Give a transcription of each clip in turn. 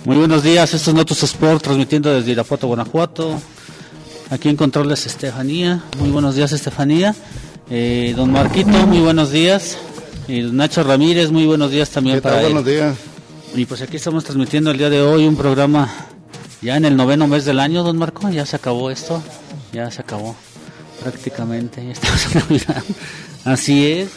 Muy buenos días, esto es Notus Sport, transmitiendo desde Irapuato, Guanajuato. Aquí en controles Estefanía. Muy buenos días, Estefanía. Don Marquito, muy buenos días. Y don Nacho Ramírez, muy buenos días también para él. Buenos días. Y pues aquí estamos transmitiendo el día de hoy un programa ya en el 9º mes del año, don Marco. Ya se acabó esto, ya se acabó prácticamente. Ya estamos en Navidad. Así es.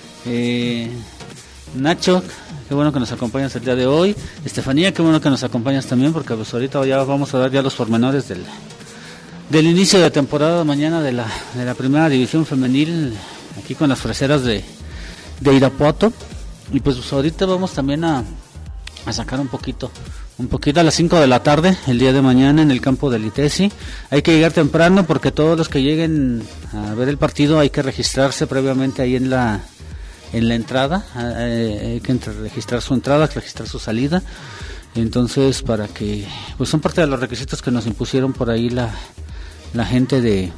Nacho, qué bueno que nos acompañas el día de hoy. Estefanía, qué bueno que nos acompañas también, porque pues ahorita ya vamos a dar ya los pormenores del inicio de temporada mañana de la primera división femenil, aquí con las freseras de Irapuato. Y pues ahorita vamos también a sacar un poquito a las 5 de la tarde, el día de mañana en el campo del ITESI. Hay que llegar temprano porque todos los que lleguen a ver el partido hay que registrarse previamente ahí en la entrada. Hay que registrar su entrada, registrar su salida. Entonces, para que, pues son parte de los requisitos que nos impusieron por ahí la gente del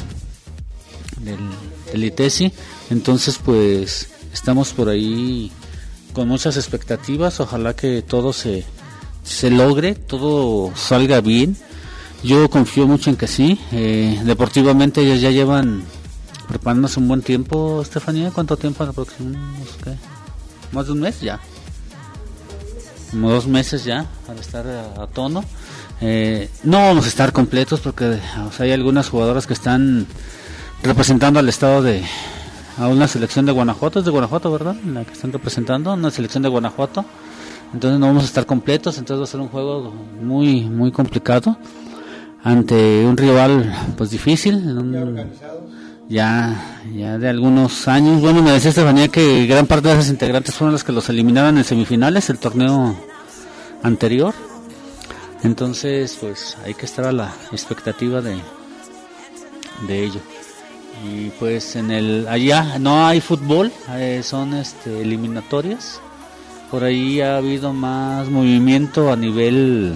ITESI. Entonces, pues estamos por ahí con muchas expectativas. Ojalá que todo se logre, todo salga bien. Yo confío mucho en que sí. Deportivamente ellos ya llevan preparándose un buen tiempo. Estefanía, ¿cuánto tiempo aproximadamente? ¿Más de un mes ya? Como 2 meses ya para estar a tono. No vamos a estar completos porque hay algunas jugadoras que están representando al estado a una selección de Guanajuato. Es de Guanajuato, ¿verdad? La que están representando, una selección de Guanajuato. Entonces no vamos a estar completos, entonces va a ser un juego muy muy complicado ante un rival pues difícil, ya de algunos años. Bueno, me decía Estefanía que gran parte de esas integrantes fueron las que los eliminaron en semifinales el torneo anterior. Entonces pues hay que estar a la expectativa de ello. Y pues allá no hay fútbol, son eliminatorias. Por ahí ha habido más movimiento a nivel,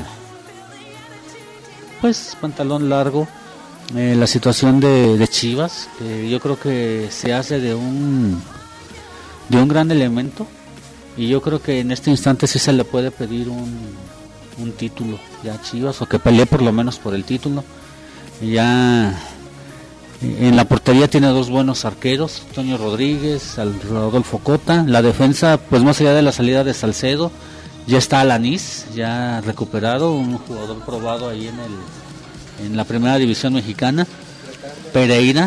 pues, pantalón largo. La situación de Chivas, que yo creo que se hace de un gran elemento. Y yo creo que en este instante sí se le puede pedir un título ya a Chivas, o que pelee por lo menos por el título. Ya en la portería tiene 2 buenos arqueros, Toño Rodríguez, Rodolfo Cota. La defensa, pues más allá de la salida de Salcedo, ya está Alanís, ya recuperado, un jugador probado ahí en la primera división mexicana. Pereira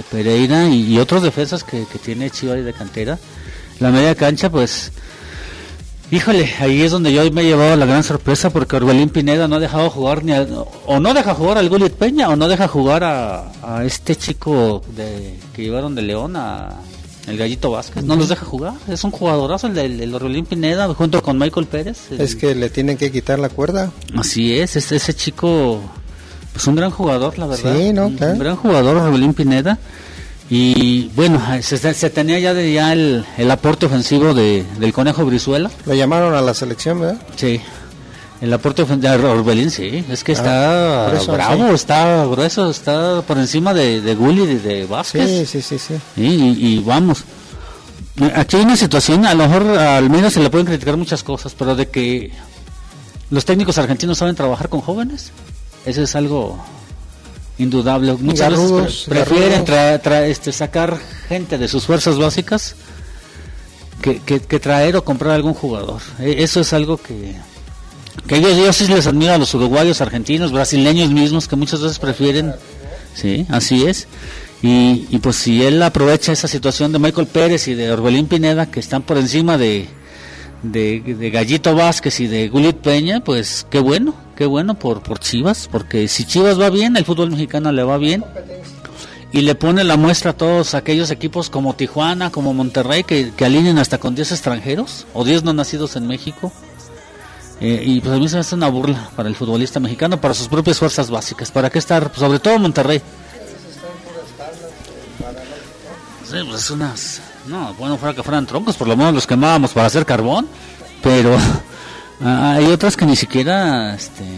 y otros defensas que tiene Chivas de cantera. La media cancha, pues, híjole, ahí es donde yo me he llevado la gran sorpresa, porque Orbelín Pineda no ha dejado jugar no deja jugar al Gulit Peña, o no deja jugar a este chico que llevaron de León, el Gallito Vázquez. No los deja jugar. Es un jugadorazo el Orbelín Pineda, junto con Michael Pérez. Es que le tienen que quitar la cuerda. Así es, ese chico, pues un gran jugador, la verdad. Sí, ¿no? Claro. Un gran jugador, Orbelín Pineda. Y bueno, se tenía ya el aporte ofensivo del Conejo Brizuela. Lo llamaron a la selección, ¿verdad? Sí, el aporte ofensivo de Orbelín, sí, es que está eso, bravo, sí. Está grueso, está por encima de Gulli y de Vázquez. Sí. Y vamos, aquí hay una situación, a lo mejor a Almeida se le pueden criticar muchas cosas, pero de que los técnicos argentinos saben trabajar con jóvenes, eso es algo indudable. Muchas veces prefieren sacar gente de sus fuerzas básicas que traer o comprar algún jugador. Eso es algo que yo sí les admiro a los uruguayos, argentinos, brasileños mismos, que muchas veces prefieren. Sí, así es. Y pues si él aprovecha esa situación de Michael Pérez y de Orbelín Pineda, que están por encima de Gallito Vázquez y de Gulit Peña, pues qué bueno por Chivas, porque si Chivas va bien, el fútbol mexicano le va bien, y le pone la muestra a todos aquellos equipos como Tijuana, como Monterrey, que alineen hasta con 10 extranjeros o 10 no nacidos en México. Y pues a mí se me hace una burla para el futbolista mexicano, para sus propias fuerzas básicas. ¿Para qué estar? Pues sobre todo Monterrey. Sí, pues es unas... No, bueno, fuera que fueran troncos, por lo menos los quemábamos para hacer carbón, pero hay otras que ni siquiera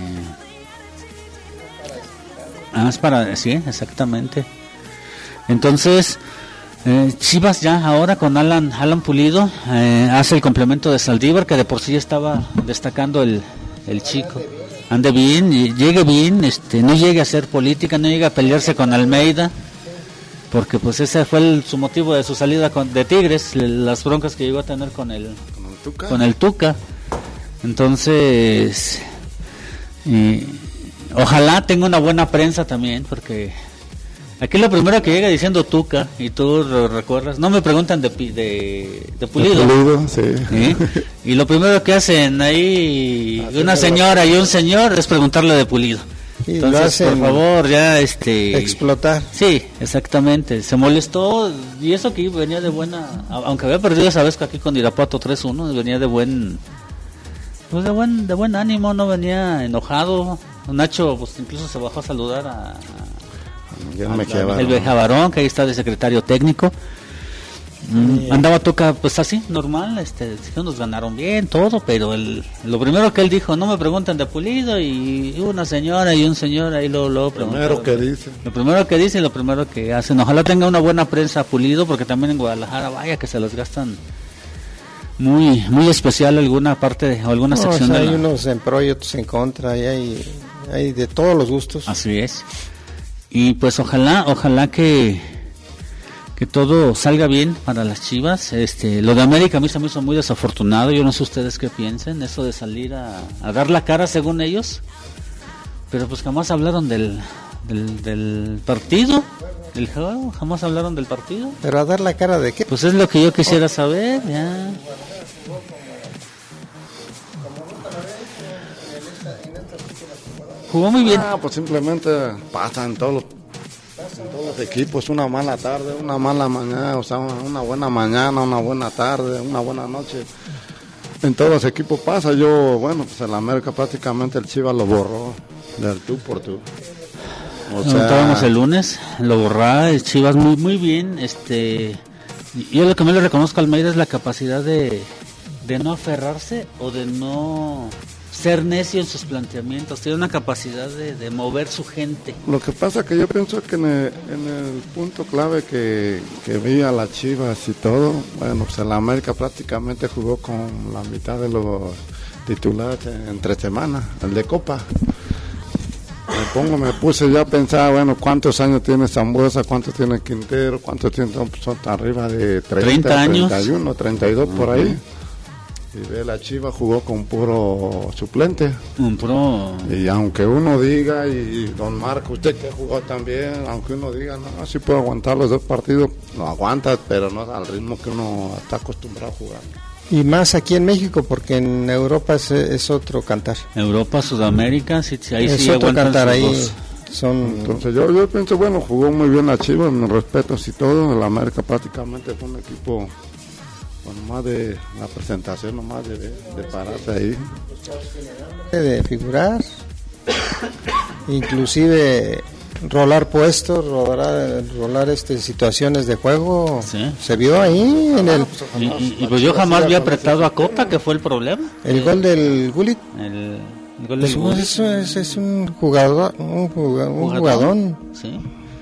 es para... Sí, exactamente. Entonces Chivas ya ahora con Alan Pulido hace el complemento de Saldívar, que de por sí estaba destacando el el chico. Ande bien, y llegue bien, no llegue a hacer política, no llegue a pelearse con Almeida, porque pues ese fue su motivo de su salida de Tigres, las broncas que llegó a tener con el Tuca. Entonces, ojalá tenga una buena prensa también, porque aquí lo primero que llega diciendo Tuca, y tú lo recuerdas, no me preguntan de Pulido. Sí. Y lo primero que hacen ahí una señora y un señor es preguntarle de Pulido. Y entonces, por favor, ya explotar. Sí, exactamente. Se molestó, y eso que venía de buena, aunque había perdido esa vez aquí con Irapuato 3-1, venía de buen ánimo, no venía enojado. Nacho pues incluso se bajó a saludar a el Bejavarón, que ahí está de secretario técnico. Andaba Tuca pues así, normal, nos ganaron bien, todo, pero lo primero que él dijo, no me preguntan de Pulido, y una señora y un señor ahí lo preguntan. Lo primero que dice y lo primero que hacen. Ojalá tenga una buena prensa Pulido, porque también en Guadalajara, vaya que se las gastan muy muy especial alguna parte o alguna sección. O sea, hay unos en pro y otros en contra, y hay de todos los gustos. Así es. Y pues ojalá que todo salga bien para las Chivas. Lo de América a mí se me hizo muy desafortunado. Yo no sé ustedes qué piensen, eso de salir a dar la cara según ellos, pero pues jamás hablaron del partido, del juego, jamás hablaron del partido. ¿Pero a dar la cara de qué? Pues es lo que yo quisiera saber, ya. Jugó muy bien. Pues simplemente pasa en todos los equipos, una mala tarde, una mala mañana, o sea, una buena mañana, una buena tarde, una buena noche. En todos los equipos pasa. Pues el América prácticamente el Chivas lo borró del tú por tú. Estábamos el lunes, lo borraba el Chivas muy muy bien. Yo lo que me le reconozco a Almeida es la capacidad de no aferrarse o de no ser necio en sus planteamientos. Tiene una capacidad de mover su gente. Lo que pasa que yo pienso que en el punto clave que vi a las Chivas y todo, pues el América prácticamente jugó con la mitad de los titulares entre semanas, el de Copa. Me puse ya a pensar, cuántos años tiene Zambuesa, cuántos tiene Quintero, cuántos tiene, son arriba de 30 años, 31, 32 por ahí. Y ve, la Chiva jugó con puro suplente. Y aunque uno diga, y don Marco, usted que jugó también, aunque uno diga, no, sí puede aguantar los 2 partidos, lo aguanta, pero no al ritmo que uno está acostumbrado a jugar. Y más aquí en México, porque en Europa es otro cantar. Europa, Sudamérica, ahí es sí otro cantar, ahí dos. Entonces yo pienso, jugó muy bien la Chivas, mis respetos y todo. El América prácticamente fue un equipo con más de la presentación, nomás de pararse ahí. De figurar, inclusive rolar puestos, rolar situaciones de juego, sí. Se vio ahí en el... Y pues yo jamás había apretado a Cota, que fue el problema. El gol del Gullit. El gol del Gullit. Es un jugador, un jugadón. Sí.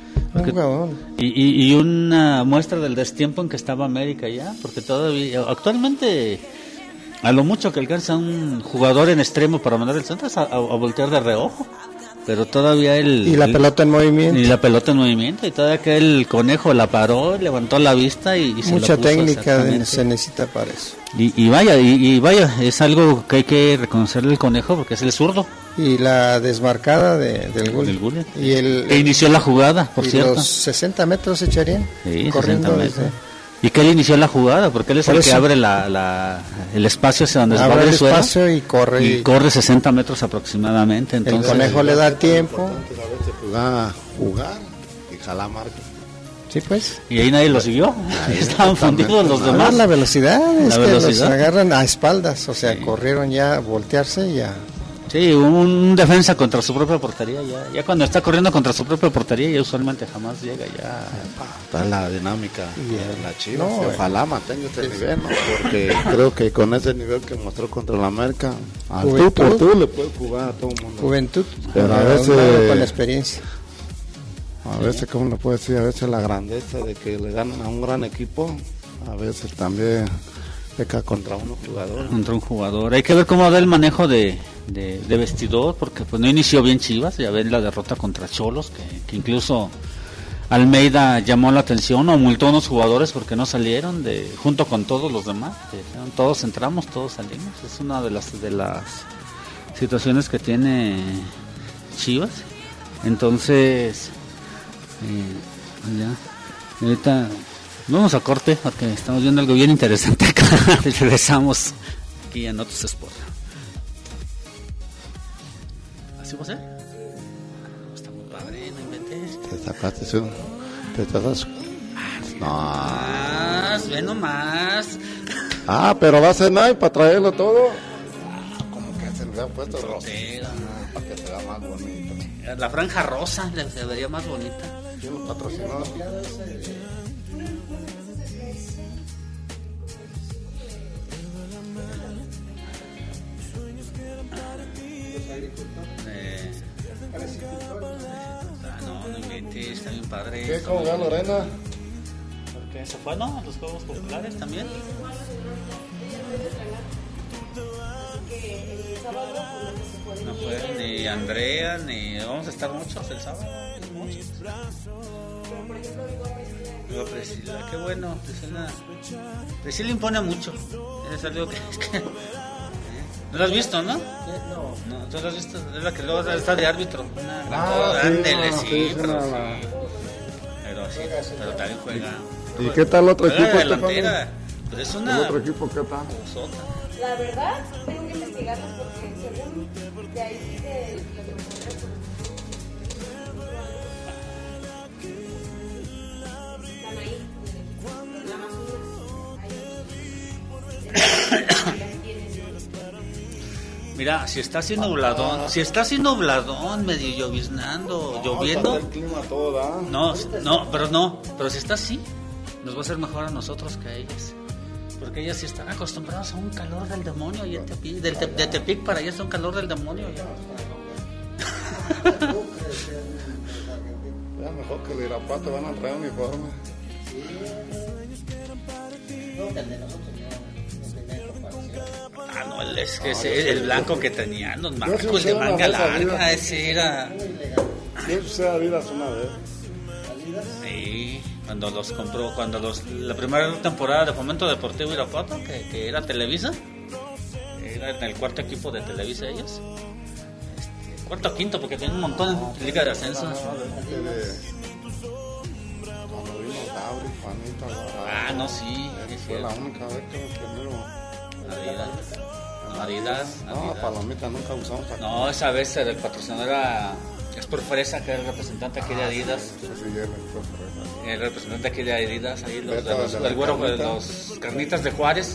Y una muestra del destiempo en que estaba América ya, porque todavía actualmente a lo mucho que alcanza un jugador en extremo para mandar el centro es a voltear de reojo, pero todavía pelota en movimiento. Y la pelota en movimiento, y todavía que el Conejo la paró, levantó la vista y se mucha la puso técnica se necesita para eso. Y vaya, es algo que hay que reconocerle al Conejo, porque es el zurdo. Y la desmarcada del Gullit. Y que inició la jugada, por cierto. Los 60 metros se echarían. Sí, corriendo 60 metros. Y que él inició la jugada, porque él es el que abre el espacio hacia donde abre va el espacio y corre. Y corre 60 metros aproximadamente. Entonces, el Conejo le da tiempo. Jugar y jalar marca. Sí, pues. Y ahí nadie lo siguió. Ahí estaban fundidos los demás. La velocidad es que los agarran a espaldas, o sea, corrieron ya a voltearse y ya. Sí, un defensa contra su propia portería, ya cuando está corriendo contra su propia portería, ya usualmente jamás llega, ya. Está la dinámica de la Chivas, ojalá mantenga este nivel, ¿no? Porque creo que con ese nivel que mostró contra la América, tú por tú le puedes jugar a todo el mundo. Juventud, pero a veces con la experiencia. A veces, ¿cómo le puedo decir? A veces la grandeza de que le ganan a un gran equipo, a veces también peca contra un jugador. Contra un jugador. Hay que ver cómo da el manejo de vestidor, porque pues no inició bien Chivas. Ya ven la derrota contra Xolos, que incluso Almeida llamó la atención o multó a unos jugadores porque no salieron junto con todos los demás. Todos entramos, todos salimos. Es una de las situaciones que tiene Chivas. Entonces, ya, ahorita vamos a corte porque estamos viendo algo bien interesante acá. Regresamos aquí en Notus Sport. ¿Así va a ser? Está muy padre, no inventes. Te sacaste eso. Te estás. No. Ve nomás. Pero va a ser nada para traerlo todo. Como que se le ha puesto rosa. Para que se vea más bonito. La franja rosa se vería más bonita. ¿Quién los patrocinó? No inventes, está bien padre. ¿Qué? ¿Cómo va Lorena? Porque se fue, ¿no? A los Juegos Populares también. No fue ni Andrea, ni vamos a estar muchos el sábado. Muchos. Priscila, qué bueno. Priscila impone mucho. Es algo que ¿no lo has visto, no? No, tú lo has visto. Es la que luego está de árbitro. Ándele, sí, pero también juega. ¿Y qué tal otro equipo? Delantera. Pero es una. ¿El otro equipo qué tal? La verdad, tengo que investigarlos porque según de ahí de los están ahí, nada más Mira, si está haciendo nubladón, medio lloviznando, lloviendo. El clima todo da. Pero si está así, nos va a hacer mejor a nosotros que a ellas. Porque ellas sí están acostumbradas a un calor del demonio y de Tepic para allá es un calor del demonio. Ya mejor que el Irapuato van a traer uniforme. No, es que el blanco que tenían los Marcos de manga larga, ese era. Yo usé Adidas una vez. Sí, la primera temporada de Fomento Deportivo Irapuato, que era Televisa, era en el cuarto equipo de Televisa ellos. Cuarto o quinto, porque tienen un montón de liga de ascenso. No, sí. Fue la única vez que primero. Adidas. No, Palomita nunca usamos. No, esa vez el patrocinador era Sport Fresa, que era el representante aquí de Adidas. El representante aquí de Adidas, ahí del güero, los Carnitas de Juárez.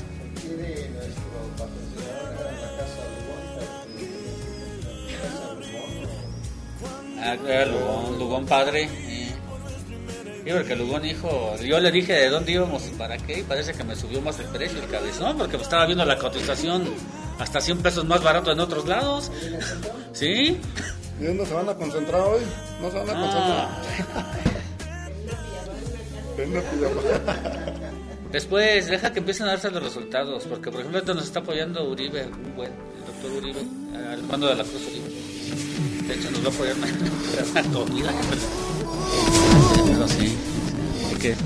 Era Lugón padre. Sí, porque Lugón dijo, yo le dije de dónde íbamos y para qué, y parece que me subió más el precio el cabezón, porque estaba viendo la cotización hasta 100 pesos más barato en otros lados. ¿Sí? ¿Y dónde se van a concentrar hoy? ¿No se van a concentrar? Después, deja que empiecen a darse los resultados, porque por ejemplo nos está apoyando Uribe, el doctor Uribe, al mando de la Cruz Uribe. De hecho nos va a apoyar una comida. Pero sí, hay que...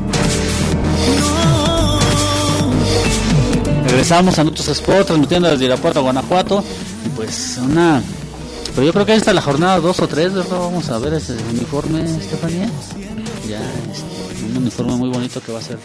Regresamos a Notus Sport, transmitiendo desde Irapuato, Guanajuato. Y pues pero yo creo que ahí está la jornada 2 o 3, ¿verdad? Vamos a ver ese uniforme, Estefanía. Ya, un uniforme muy bonito que va a ser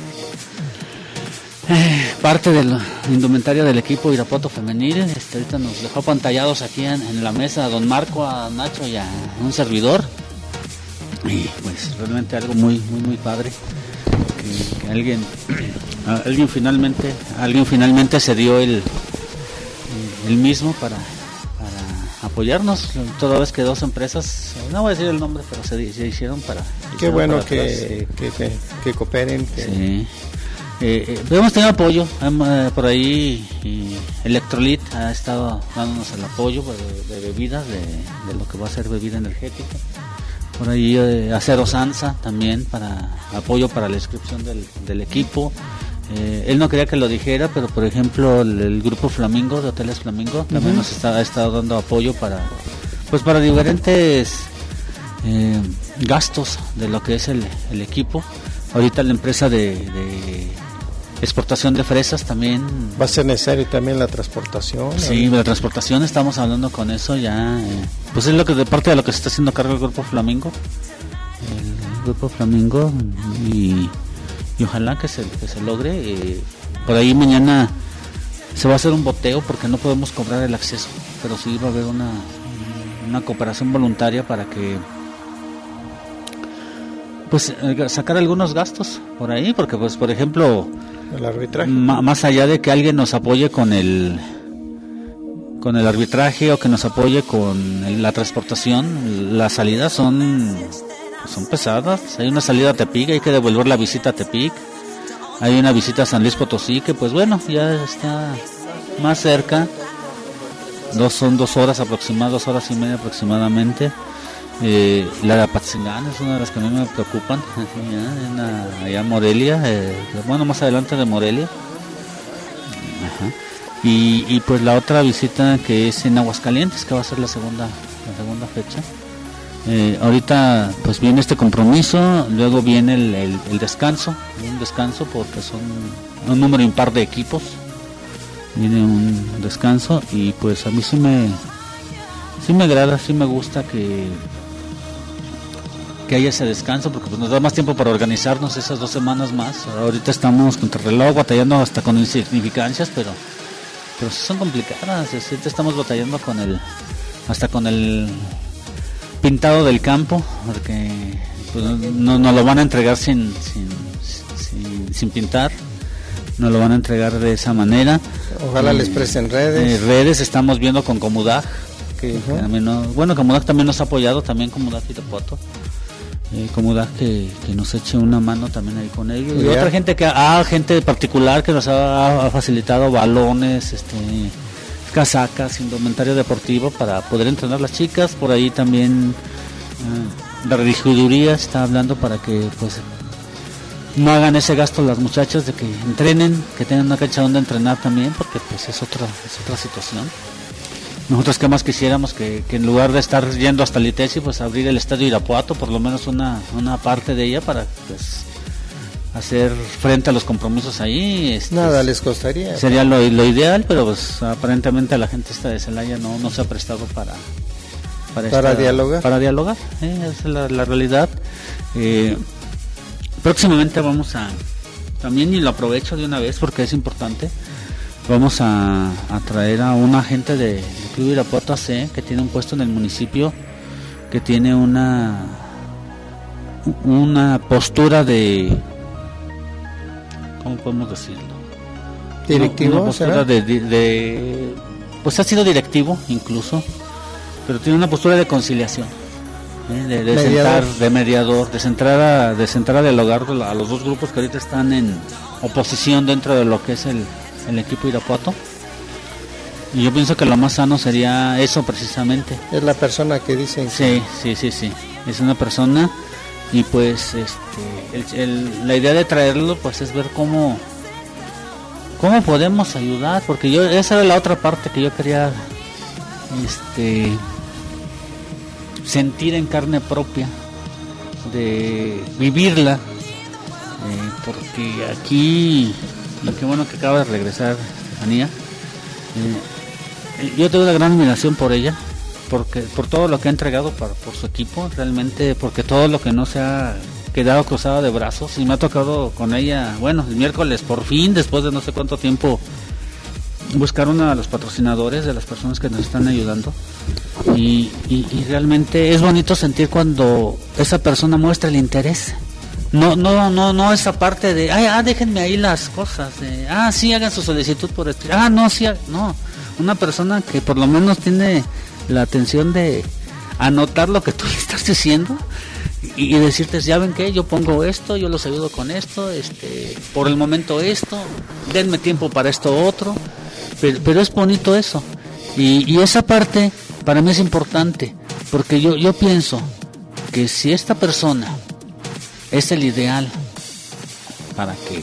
parte de la indumentaria del equipo Irapuato femenil. Ahorita nos dejó apantallados aquí en la mesa a don Marco, a Nacho y a un servidor. Y pues realmente algo muy muy muy padre que alguien finalmente se dio el mismo para apoyarnos, toda vez que dos empresas, no voy a decir el nombre, pero se hicieron para... Qué bueno que cooperen. Sí. Hemos tenido apoyo por ahí, y Electrolit ha estado dándonos el apoyo de bebidas, de lo que va a ser bebida energética. Por ahí Acero Sansa también para apoyo para la inscripción del equipo. Él no quería que lo dijera, pero por ejemplo el grupo Flamingo, de Hoteles Flamingo, también nos ha estado dando apoyo para diferentes gastos de lo que es el equipo. Ahorita la empresa de exportación de fresas también va a ser necesario también la transportación. Sí, la transportación, estamos hablando con eso ya, pues es lo que de parte de lo que se está haciendo cargo el grupo Flamingo, y ojalá que se logre. Por ahí mañana se va a hacer un boteo porque no podemos cobrar el acceso, pero sí va a haber una cooperación voluntaria para que pues sacar algunos gastos por ahí, porque pues por ejemplo el arbitraje, más allá de que alguien nos apoye con el arbitraje o que nos apoye con la transportación, las salidas son pesadas. Hay una salida a Tepic, hay que devolver la visita a Tepic, hay una visita a San Luis Potosí que pues bueno, ya está más cerca, son 2 horas aproximadas, 2 horas y media aproximadamente. La de Apatzingán es una de las que a mí me preocupan, allá en Morelia, más adelante de Morelia. Ajá. Y pues la otra visita que es en Aguascalientes, que va a ser la segunda fecha. Ahorita pues viene este compromiso, luego viene el descanso, un descanso porque son un número impar de equipos, viene un descanso y pues a mí sí me agrada, sí me gusta que haya ese descanso porque pues nos da más tiempo para organizarnos esas 2 semanas más. Ahorita estamos contra el reloj batallando hasta con insignificancias, pero sí son complicadas. Ahorita estamos batallando con el pintado del campo, porque pues, no lo van a entregar sin pintar, no lo van a entregar de esa manera. Ojalá les presten redes. Estamos viendo con Comudag, que también Comudag también nos ha apoyado, también Comudag Irapuato, Comudag que nos eche una mano también ahí con ellos. Y otra gente gente particular que nos ha facilitado balones, casacas, indumentario deportivo para poder entrenar las chicas. Por ahí también la regiduría está hablando para que pues no hagan ese gasto las muchachas de que entrenen, que tengan una cancha donde entrenar también, porque pues es otra situación. Nosotros que más quisiéramos que en lugar de estar yendo hasta el ITESI, pues abrir el estadio Irapuato, por lo menos una parte de ella para pues hacer frente a los compromisos ahí. Nada les costaría. Sería lo ideal, pero pues aparentemente la gente esta de Celaya no se ha prestado para dialogar. Para dialogar, esa es la realidad. Próximamente vamos a, también, y lo aprovecho de una vez porque es importante, vamos a traer a un agente de Club Irapuato AC que tiene un puesto en el municipio, que tiene una postura de, ¿cómo podemos decirlo? ¿Directivo? Una postura pues ha sido directivo incluso, pero tiene una postura de conciliación, de sentar, de mediador, de centrar a dialogar a los 2 grupos que ahorita están en oposición dentro de lo que es el equipo Irapuato. Y yo pienso que lo más sano sería eso precisamente. Es la persona que dicen que... Sí. Es una persona, y pues la idea de traerlo pues es ver cómo podemos ayudar, porque esa era la otra parte que yo quería sentir en carne propia, de vivirla, porque aquí, y qué bueno que acaba de regresar Estefanía, yo tengo una gran admiración por ella, porque por todo lo que ha entregado por su equipo, realmente, porque todo lo que no se ha quedado cruzado de brazos, y me ha tocado con ella, el miércoles por fin, después de no sé cuánto tiempo, buscar uno de los patrocinadores, de las personas que nos están ayudando, y realmente es bonito sentir cuando esa persona muestra el interés. No esa parte de déjenme ahí las cosas, sí, hagan su solicitud por esto, no, una persona que por lo menos tiene la atención de anotar lo que tú le estás diciendo y decirte, ya ven que yo pongo esto, yo los ayudo con esto, por el momento esto, denme tiempo para esto otro, pero es bonito eso, y esa parte para mí es importante, porque yo pienso que si esta persona es el ideal para que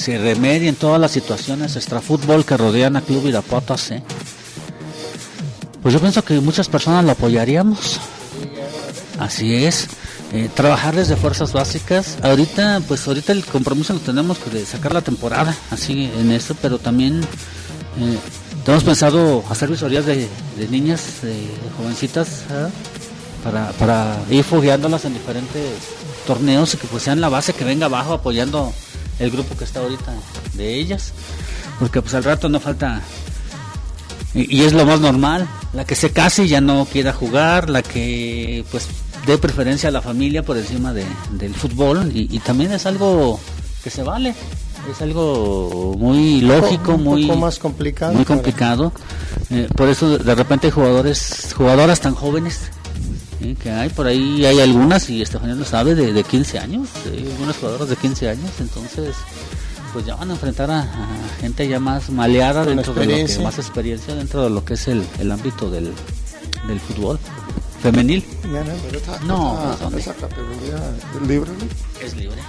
se remedien todas las situaciones extrafútbol que rodean a Club Irapuato AC. Pues yo pienso que muchas personas lo apoyaríamos. Así es. Trabajar desde fuerzas básicas. Ahorita el compromiso lo tenemos de sacar la temporada, así en eso, pero también tenemos pensado hacer visorías de niñas, de jovencitas, para ir fogueándolas en diferentes torneos y que pues sean la base que venga abajo apoyando el grupo que está ahorita de ellas, porque pues al rato no falta, y es lo más normal, la que se case y ya no quiera jugar, la que pues dé preferencia a la familia por encima del fútbol, y también es algo que se vale, es algo muy lógico, un poco más complicado, muy complicado. Por eso de repente hay jugadoras tan jóvenes que hay por ahí, hay algunas, y Estefanía lo sabe, de 15 años, hay algunas jugadoras de 15 años, entonces pues ya van a enfrentar a gente ya más maleada, dentro de lo que, más experiencia dentro de lo que es el ámbito del fútbol femenil. Esa categoría es libre, ¿no? Es libre.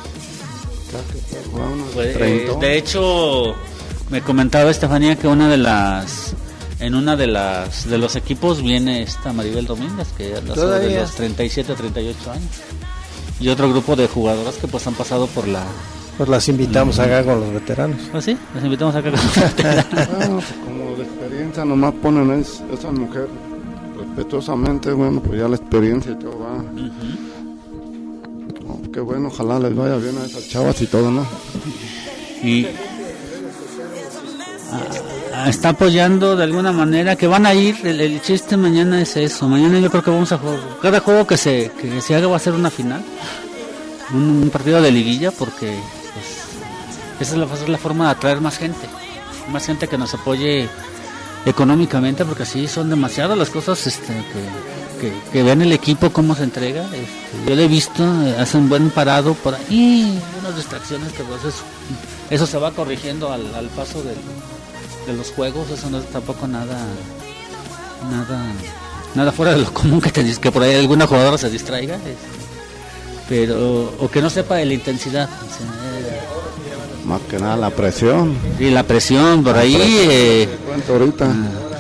De hecho, me comentaba Estefanía que de los equipos viene esta Maribel Domínguez, que anda sobre los 37 a 38 años, y otro grupo de jugadoras que pues han pasado por la... Pues las invitamos acá con los veteranos. ¿Ah, sí? Las invitamos acá con los veteranos. Bueno, pues como de experiencia nomás ponen esa mujer respetuosamente, bueno, pues ya la experiencia y todo va. Qué bueno, ojalá les vaya bien a esas chavas y todo, ¿no? Y está apoyando de alguna manera, que van a ir, el chiste mañana es eso. Mañana yo creo que vamos a jugar, cada juego que se haga va a ser una final, un partido de liguilla, porque pues, esa es la forma de atraer más gente que nos apoye económicamente, porque así son demasiadas las cosas que vean el equipo cómo se entrega. Yo lo he visto, hace un buen parado por ahí, unas distracciones que pues eso se va corrigiendo al paso de los juegos. Eso no es tampoco nada fuera de lo común, que por ahí alguna jugadora se distraiga, pero o que no sepa de la intensidad, más que nada la presión. Y la presión por ahí. Ahorita.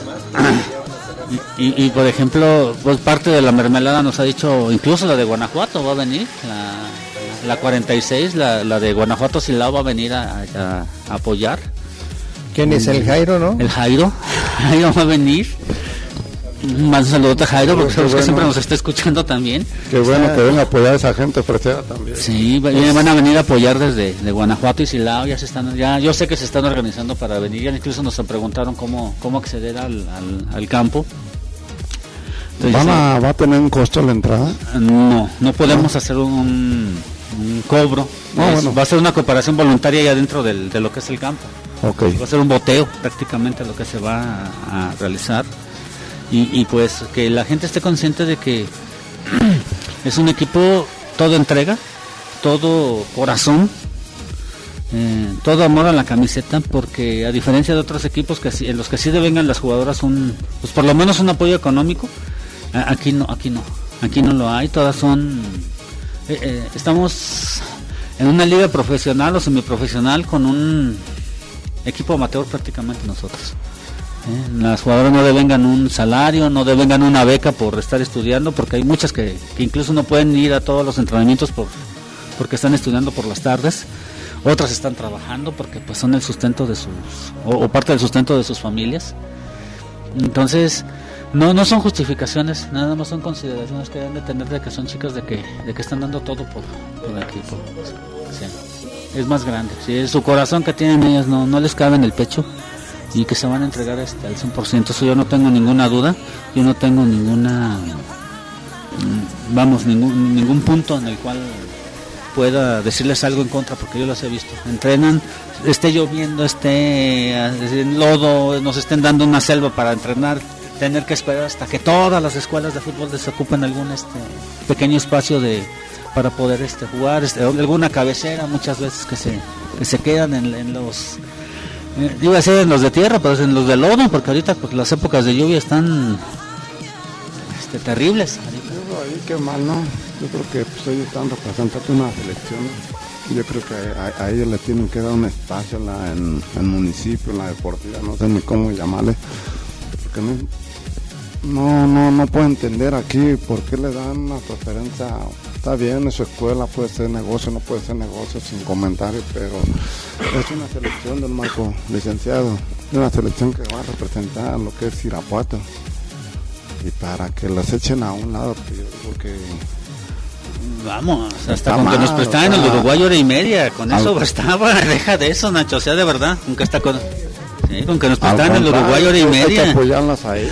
Y por ejemplo, pues parte de la mermelada nos ha dicho, incluso la de Guanajuato va a venir, la 46, la de Guanajuato Silao va a venir a apoyar. ¿Quién es el Jairo, no? El Jairo va a venir. Un saludo a Jairo, porque sabemos que siempre nos está escuchando también. Qué bueno que venga a apoyar a esa gente fresera también. Sí, van a venir a apoyar desde Guanajuato y Silao, yo sé que se están organizando para venir, ya incluso nos preguntaron cómo acceder al campo. Entonces, ¿Va a tener un costo la entrada? No podemos hacer un cobro. Bueno. Va a ser una cooperación voluntaria ya dentro de lo que es el campo. Okay. Va a ser un boteo prácticamente lo que se va a realizar. Y pues que la gente esté consciente de que es un equipo todo entrega, todo corazón, todo amor a la camiseta, porque a diferencia de otros equipos en los que sí devengan las jugadoras pues por lo menos un apoyo económico, aquí no lo hay. Todas son estamos en una liga profesional o semiprofesional con un equipo amateur prácticamente nosotros. Las jugadoras no devengan un salario, no devengan una beca por estar estudiando, porque hay muchas que incluso no pueden ir a todos los entrenamientos porque están estudiando por las tardes. Otras están trabajando porque pues son el sustento de o parte del sustento de sus familias. Entonces no son justificaciones, nada más son consideraciones que deben de tener, de que son chicas de que están dando todo por el equipo. Sí. Es más grande, sí, su corazón que tienen ellas no les cabe en el pecho, y que se van a entregar al 100%. Eso yo no tengo ninguna duda, yo no tengo ningún punto en el cual pueda decirles algo en contra, porque yo las he visto. Entrenan, esté lloviendo, esté en lodo, nos estén dando una selva para entrenar, tener que esperar hasta que todas las escuelas de fútbol desocupen algún pequeño espacio para poder jugar, alguna cabecera, muchas veces que se quedan en los... iba a decir en los de tierra, pero en los de lodo, porque ahorita pues las épocas de lluvia están terribles. Ahí qué mal, ¿no? Yo creo que pues ellos están representando una selección. Yo creo que a ellos le tienen que dar un espacio en el municipio, en la deportiva, no sé ni cómo llamarle, porque no puedo entender aquí por qué le dan una preferencia. Está bien, en su escuela puede ser negocio, no puede ser negocio, sin comentarios, pero es una selección del Marco, licenciado, es una selección que va a representar lo que es Irapuato, y para que las echen a un lado, pues yo digo que vamos, hasta con que nos prestaban el Uruguay hora y media, con eso bastaba, deja de eso, Nacho, o sea, de verdad, con que nos prestaban el Uruguay hora y media. Hay que apoyarlas ahí.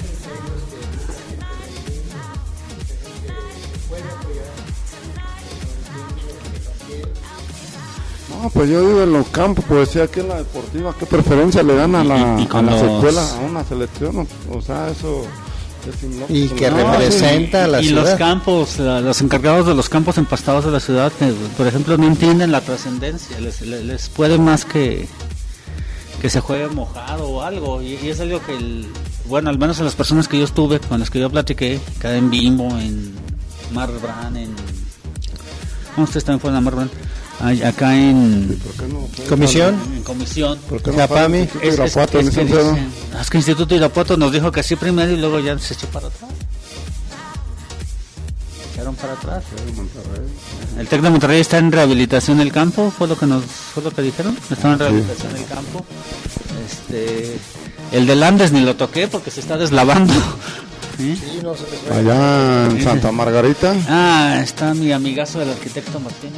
No, pues yo digo en los campos, pues sí, aquí en la deportiva, ¿qué preferencia le dan a las escuelas, a una selección? O sea, eso... Y que representa la ciudad. Y los campos, los encargados de los campos empastados de la ciudad, que por ejemplo no entienden la trascendencia, les puede más que se juegue mojado o algo, y es algo que, bueno, al menos a las personas que yo estuve, con las que yo platiqué, acá en Bimbo, en Marbrán, ustedes también fueron a Marbrán, acá en Comisión, porque Japami, es que Instituto Irapuato nos dijo que sí primero y luego ya se echó para atrás. Echaron para atrás. El TEC de Monterrey está en rehabilitación del campo, fue lo que dijeron, estaba en rehabilitación del campo. El del Andes ni lo toqué porque se está deslavando. ¿Sí? Allá en Santa Margarita. Está mi amigazo del arquitecto Martínez.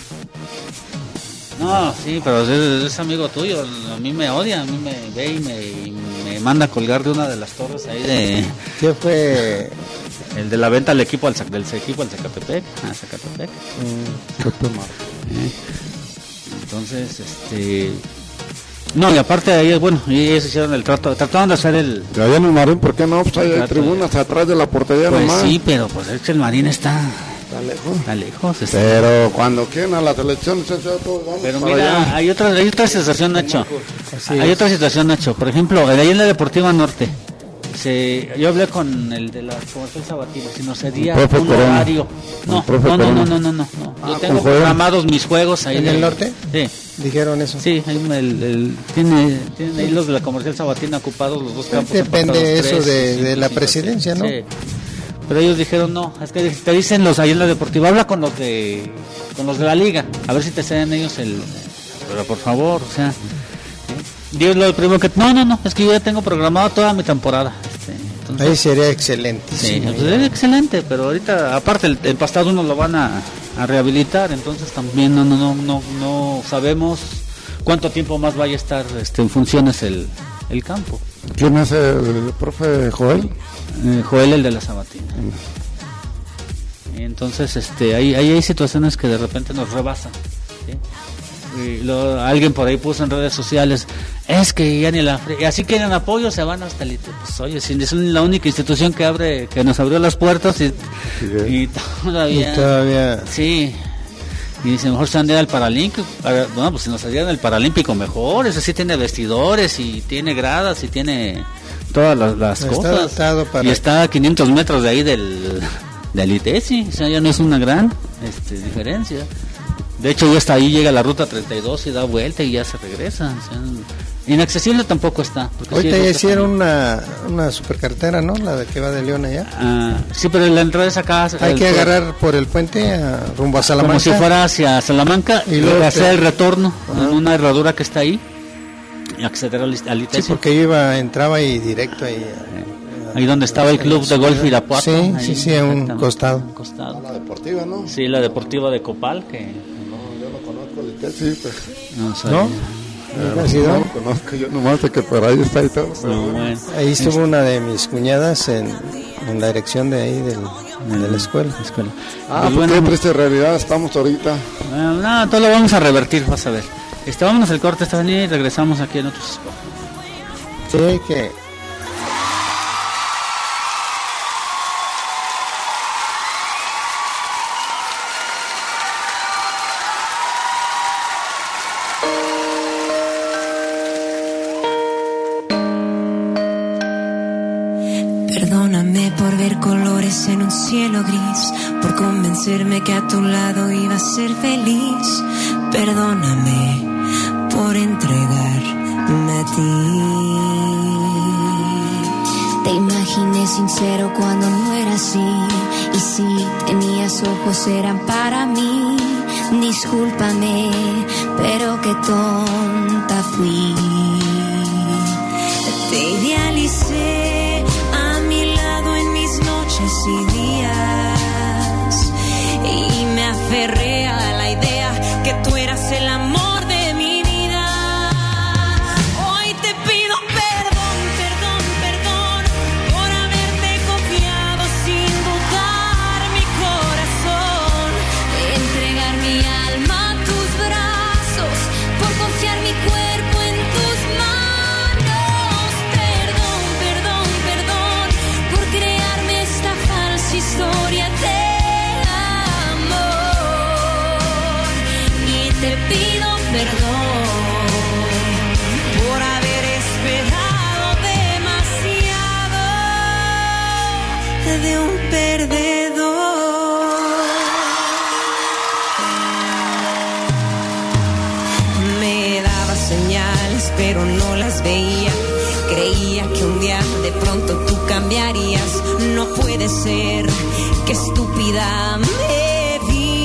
No, sí, pero es amigo tuyo, a mí me odia, a mí me ve y me manda a colgar de una de las torres ahí de... ¿Qué fue? El de la venta del equipo al Zacatepec. Zacatepec. Entonces, no, y aparte de ahí, bueno, ellos hicieron el trataron de hacer el... Ya en el Marín, ¿por qué no? Pues hay tribunas atrás de la portería pues nomás. Sí, pero pues es que el Marín está lejos. Pero cuando quieren a la selección, todos vamos. Pero mira, allá. hay otra situación, Nacho. Otra situación, Nacho. Por ejemplo, ahí en la Deportiva Norte, yo hablé con el de la Comercial Sabatino, si nos cedía un horario. No. Yo tengo programados mis juegos ahí en el norte. Sí. Dijeron eso. Sí, tienen ahí los de la Comercial Sabatino ocupados los dos campos. Depende eso de la presidencia, ¿no? Sí. Pero ellos dijeron no, es que te dicen ahí en la Deportiva, habla con los de la liga, a ver si te ceden ellos pero por favor, o sea, Dios lo primero que no, es que yo ya tengo programado toda mi temporada. Entonces, ahí sería excelente. Sí, pues sería excelente, pero ahorita aparte el empastado uno lo van a rehabilitar, entonces también no sabemos cuánto tiempo más vaya a estar en funciones el campo. ¿Quién es el profe Joel? Joel, el de la Sabatina. Entonces, ahí hay situaciones que de repente nos rebasan. ¿Sí? Alguien por ahí puso en redes sociales, es que ya ni así quieren apoyo, se van hasta el... Pues oye, si es la única institución que nos abrió las puertas y todavía... Sí. Y dice, mejor se han de ir al Paralímpico. Bueno, pues si nos salieran al Paralímpico mejor, eso sí tiene vestidores y tiene gradas y tiene todas las cosas. Y está a 500 metros de ahí del ITESI, o sea, ya no es una gran diferencia. De hecho, ya hasta ahí llega la ruta 32 y da vuelta y ya se regresa. O sea, inaccesible tampoco está. Ahorita ya hicieron una supercarretera, ¿no? La de que va de León allá. Sí, pero la entrada es acá. Hay que agarrar por el puente rumbo a Salamanca. Como si fuera hacia Salamanca y luego hacer el retorno en una herradura que está ahí y acceder al ITESI. Sí, porque yo entraba y directo ahí. Ahí donde estaba el club de golf Irapuato. Sí, a un costado. La deportiva, ¿no? Sí, la deportiva de Copal, que... No, yo no conozco el ITESI, pues. ¿No? No conozco, yo nomás sé que por ahí está y todo. Bueno. Ahí estuvo una de mis cuñadas en la dirección de ahí de la escuela. Pues qué triste realidad estamos ahorita. No, todo lo vamos a revertir, vas a ver. Vámonos al corte, Estefanía, y regresamos aquí en otros espacios. Sí, hay que... nubes en un cielo gris, por convencerme que a tu lado iba a ser feliz. Perdóname por entregarme a ti. Te imaginé sincero cuando no era así, y si tenías ojos eran para mí. Discúlpame, pero qué tonta fui. Te idealicé a mi lado en mis noches y días, y me aferré a la idea que tú eras el amor de mi vida. Hoy te pido perdón, perdón, perdón, por haberte confiado sin dudar mi corazón, entregar mi alma a tus brazos, por confiar mi cuerpo en tus manos. Perdón, perdón, perdón, por crearme esta falsa historia de amor. Y te pido perdón por haber esperado demasiado de un perdedor. Me daba señales, pero no las veía. Creía que un día de pronto tú cambiarías. No puede ser, qué estúpida me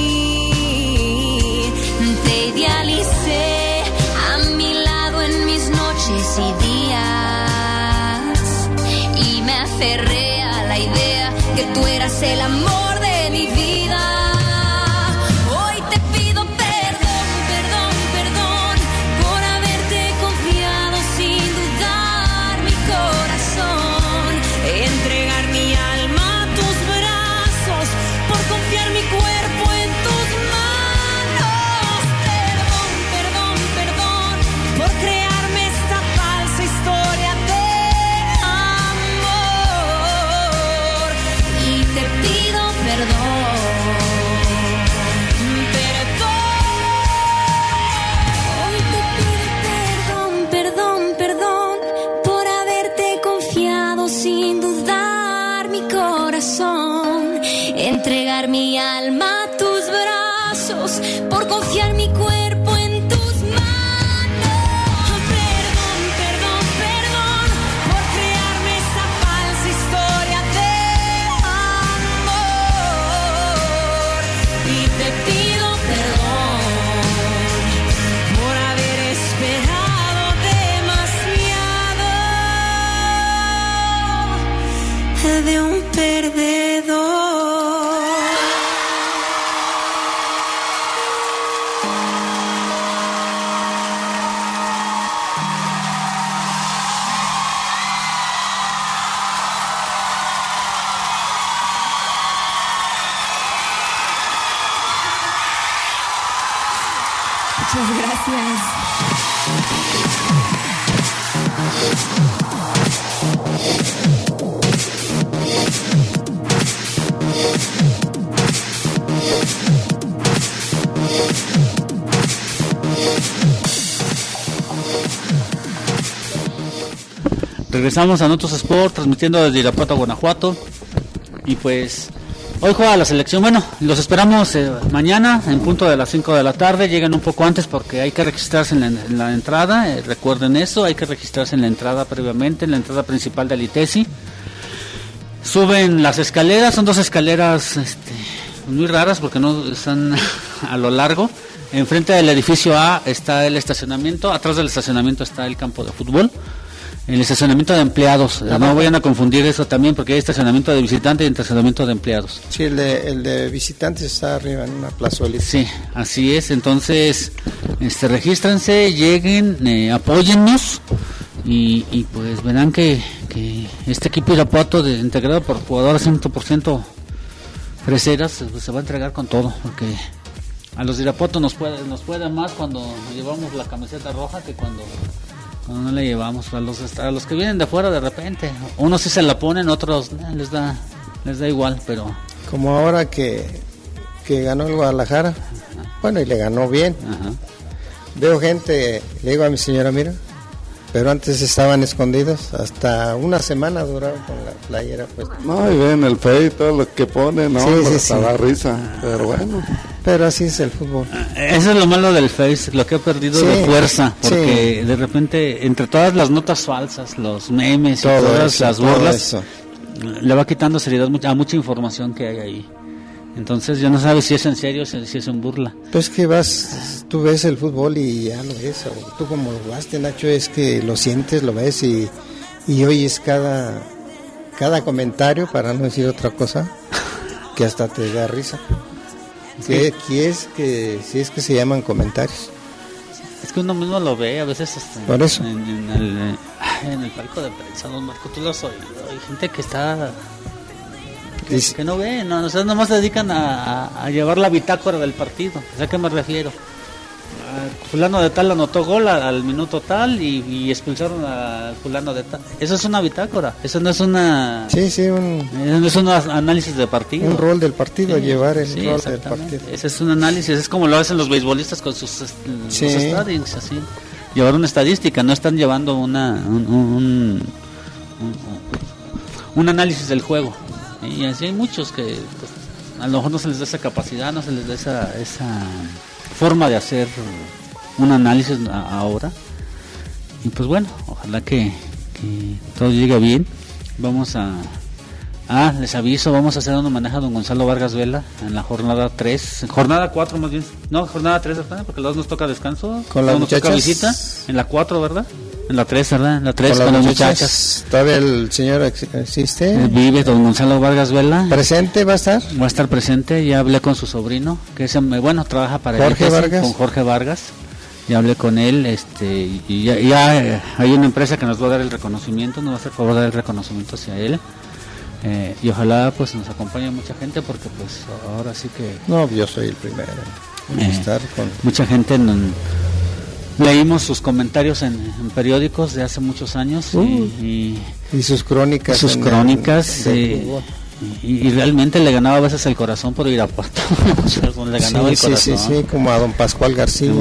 vi. Te idealicé a mi lado en mis noches y días, y me aferré a la idea que tú eras el amor de mi vida. Hoy te pido perdón, perdón, perdón, por haberte confiado sin dudar mi corazón, entregar mi alma a tus brazos, por confiar mi cuerpo en tus manos. Perdón, perdón, perdón, por crearme esta falsa historia de amor. Y te pido perdón, perdón. Hoy te pido perdón, perdón, perdón, por haberte confiado sin dudar mi corazón, entregar mi alma a tus brazos, por confiar mi cuerpo en tus manos. Perdón, perdón, perdón, por crearme esta falsa historia de amor. Y te pido perdón por haber esperado demasiado de un perdedor. Muchas gracias. Regresamos a Notos Sport, transmitiendo desde Irapuato, Guanajuato. Y pues hoy juega la selección. Bueno, los esperamos mañana en punto de las 5 de la tarde. Lleguen un poco antes porque hay que registrarse en la entrada. Recuerden eso, hay que registrarse en la entrada previamente, en la entrada principal del ITESI. Suben las escaleras, son dos escaleras muy raras porque no están a lo largo. Enfrente del edificio A está el estacionamiento, atrás del estacionamiento está el campo de fútbol. El estacionamiento de empleados, no vayan a confundir eso también porque hay estacionamiento de visitantes y estacionamiento de empleados. Sí, el de visitantes está arriba en una plazuelita. Sí, así es, entonces regístrense, lleguen, apóyennos y pues verán que este equipo Irapuato integrado por jugadores 100% freseras pues, se va a entregar con todo porque a los de Irapuato nos puede más cuando llevamos la camiseta roja que cuando no le llevamos. A los que vienen de afuera de repente unos sí se la ponen, otros les da igual, pero como ahora que ganó el Guadalajara. Ajá. Bueno, y le ganó bien. Ajá. Veo gente, le digo a mi señora, mira, pero antes estaban escondidos, hasta una semana duraron con la playera puesta. No, y ven el Face, todo lo que pone, no, sí. Da risa, pero bueno. Pero así es el fútbol. Eso es lo malo del Face, lo que ha perdido de fuerza, porque de repente, entre todas las notas falsas, los memes todo y todas eso, las burlas, le va quitando seriedad a mucha información que hay ahí. Entonces ya no sabes si es en serio o si es en burla. Pues que tú ves el fútbol y ya lo ves, o tú como lo jugaste, Nacho, es que lo sientes, lo ves y oyes cada comentario, para no decir otra cosa, que hasta te da risa. Si es que se llaman comentarios. Es que uno mismo lo ve, a veces hasta por eso. En el palco de prensa, don Marco, tú lo has oído. Hay gente que está... que no ve, no, o sea, nomás se dedican a llevar la bitácora del partido. ¿A qué me refiero? Fulano de tal anotó gol al minuto tal y expulsaron a fulano de tal. Eso es una bitácora, eso no es una... eso no es un análisis de partido. Un rol del partido, llevar el rol del partido. Ese es un análisis, es como lo hacen los beisbolistas con sus estadings, así. Llevar una estadística, no están llevando un análisis del juego. Y así hay muchos que pues, a lo mejor no se les da esa capacidad, no se les da esa forma de hacer un análisis ahora. Y pues bueno, ojalá que todo llegue bien. Vamos les aviso, vamos a hacer un homenaje a don Gonzalo Vargas Vela en la jornada 3, jornada 4 más bien, no, jornada 3, ¿verdad? Porque los dos nos toca descanso, con las muchachas, nos toca visita, en la 4, ¿verdad? En la 3, ¿verdad? En la 3 con las muchachas. ¿Todavía el señor existe? Vive don Gonzalo Vargas Vela. ¿Presente va a estar? Va a estar presente, ya hablé con su sobrino, que es, trabaja para Jorge Vargas. Con Jorge Vargas. Ya hablé con él, y ya hay una empresa que nos va a dar el reconocimiento, nos va a hacer favor de dar el reconocimiento hacia él. Y ojalá pues nos acompañe mucha gente, porque pues ahora sí que... No, yo soy el primero en estar con... Mucha gente... Leímos sus comentarios en periódicos de hace muchos años y sus crónicas. Sus crónicas y realmente le ganaba a veces el corazón por Irapuato. Le ganaba el corazón. Sí, como a don Pascual García.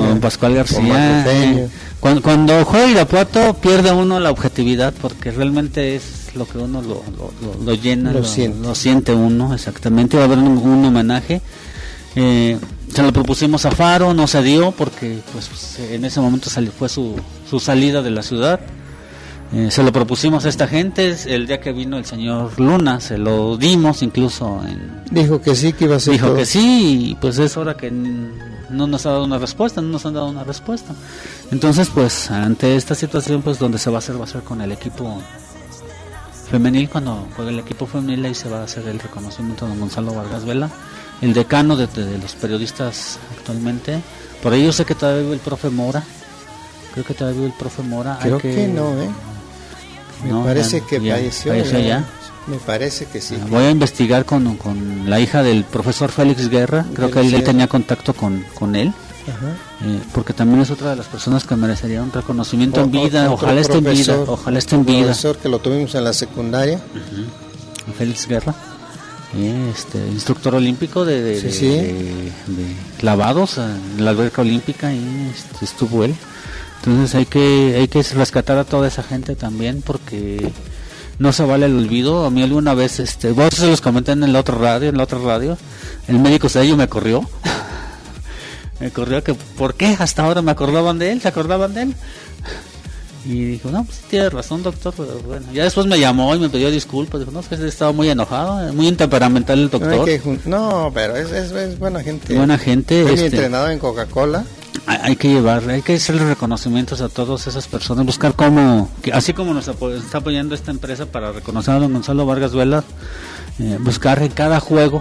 Cuando juega Irapuato pierde uno la objetividad, porque realmente es lo que uno lo llena, lo siente uno, exactamente. Va a haber un homenaje. Se lo propusimos a Faro, no se dio porque pues en ese momento fue su salida de la ciudad. Se lo propusimos a esta gente el día que vino el señor Luna, se lo dimos incluso. Dijo que sí, que iba a ser. Dijo todo. Que sí, y pues es hora que no nos ha dado una respuesta, no nos han dado una respuesta. Entonces pues ante esta situación pues donde se va a hacer con el equipo femenil. Cuando juegue el equipo femenil ahí se va a hacer el reconocimiento a don Gonzalo Vargas Vela, el decano de los periodistas actualmente. Por ahí yo sé que todavía vive el profe Mora. Creo que todavía vive el profe Mora. Creo que no, Me parece que falleció ya. Me parece que sí. Voy a investigar con la hija del profesor Félix Guerra. Creo que él tenía contacto con él. Porque también es otra de las personas que merecería un reconocimiento en vida. Ojalá esté en vida. Ojalá esté en vida. Profesor que lo tuvimos en la secundaria. Félix Guerra. Instructor olímpico de clavados en la alberca olímpica, y estuvo él. Entonces hay que rescatar a toda esa gente también, porque no se vale el olvido. A mí alguna vez, vos se los comenté en la otra radio, el médico Sello me corrió. Me corrió que ¿por qué? Hasta ahora se acordaban de él. Y dijo, no, pues tiene razón, doctor, pero bueno. Ya después me llamó y me pidió disculpas. Dijo, no, es que estaba muy enojado, muy intemperamental el doctor. No, pero es buena gente. Buena gente. Muy entrenado en Coca-Cola. Hay que hacerle reconocimientos a todas esas personas, buscar cómo, así como nos está apoyando esta empresa para reconocer a don Gonzalo Vargas Vela, buscar en cada juego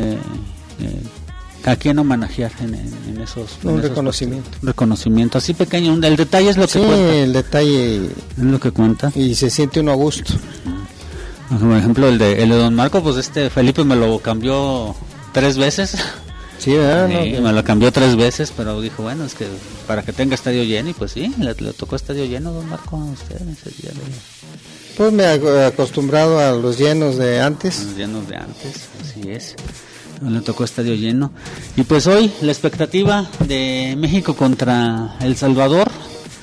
a quién homenajear en esos reconocimiento así pequeño. El detalle es lo que cuenta. El detalle es lo que cuenta y se siente uno a gusto. Por ejemplo el de don Marco, pues Felipe me lo cambió 3 veces. Sí, ¿verdad? Me lo cambió 3 veces, pero dijo, bueno, es que para que tenga estadio lleno, y pues sí, le tocó estadio lleno, don Marco, a usted en ese día. Pues me he acostumbrado a los llenos de antes. Así es. Le tocó estadio lleno. Y pues hoy la expectativa de México contra El Salvador.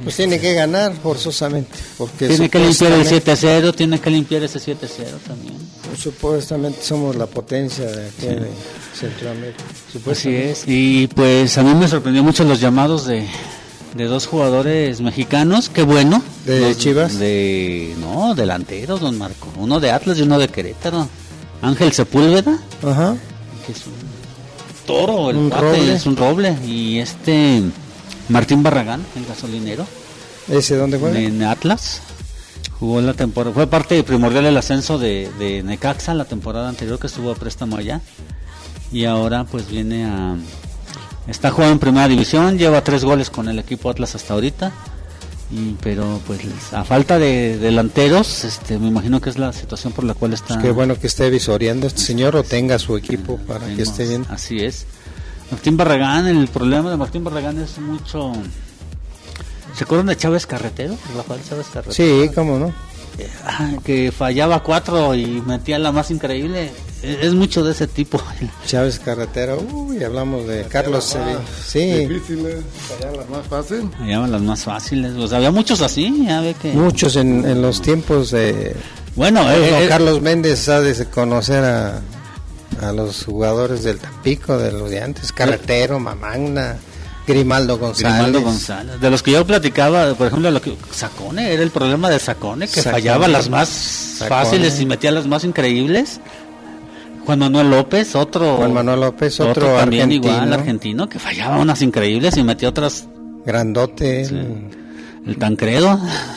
Pues tiene que ganar forzosamente. Porque tiene que limpiar el 7-0, tiene que limpiar ese 7-0 también. Supuestamente somos la potencia de aquí de Centroamérica. Así es. Y pues a mí me sorprendió mucho los llamados de dos jugadores mexicanos, qué bueno. ¿De Chivas? No, delanteros, don Marco. Uno de Atlas y uno de Querétaro. Ángel Sepúlveda. Ajá. Que es un toro, el cuate, es un roble. Y Martín Barragán, el gasolinero. ¿Ese dónde juega? En Atlas. Jugó en la temporada, fue parte primordial del ascenso de Necaxa la temporada anterior, que estuvo a préstamo allá. Y ahora pues está jugando en primera división, lleva 3 goles con el equipo Atlas hasta ahorita. Pero pues a falta de delanteros, me imagino que es la situación por la cual está. Qué bueno que esté visoreando este señor o tenga su equipo para que esté bien. Así es. Martín Barragán, el problema de Martín Barragán es mucho. ¿Se acuerdan de Chávez Carretero? Rafael Chávez Carretero. Sí, cómo no. Que fallaba 4 y metía la más increíble. Es mucho de ese tipo. Chávez Carretero, hablamos de Carlos Sevilla. Sí. Difíciles, fallaban las más fáciles. Fallaban las más fáciles. O sea, había muchos así, ya ve que. Muchos en los tiempos de. Bueno, Carlos Méndez ha de conocer a los jugadores del Tampico, de los de antes, Carretero, Mamagna, Grimaldo González. De los que yo platicaba, por ejemplo, Sacone, era el problema de Sacone, que fallaba las más fáciles y metía las más increíbles. Juan Manuel López, otro también igual, argentino, que fallaba unas increíbles y metía otras. Grandote. Sí. El Tancredo.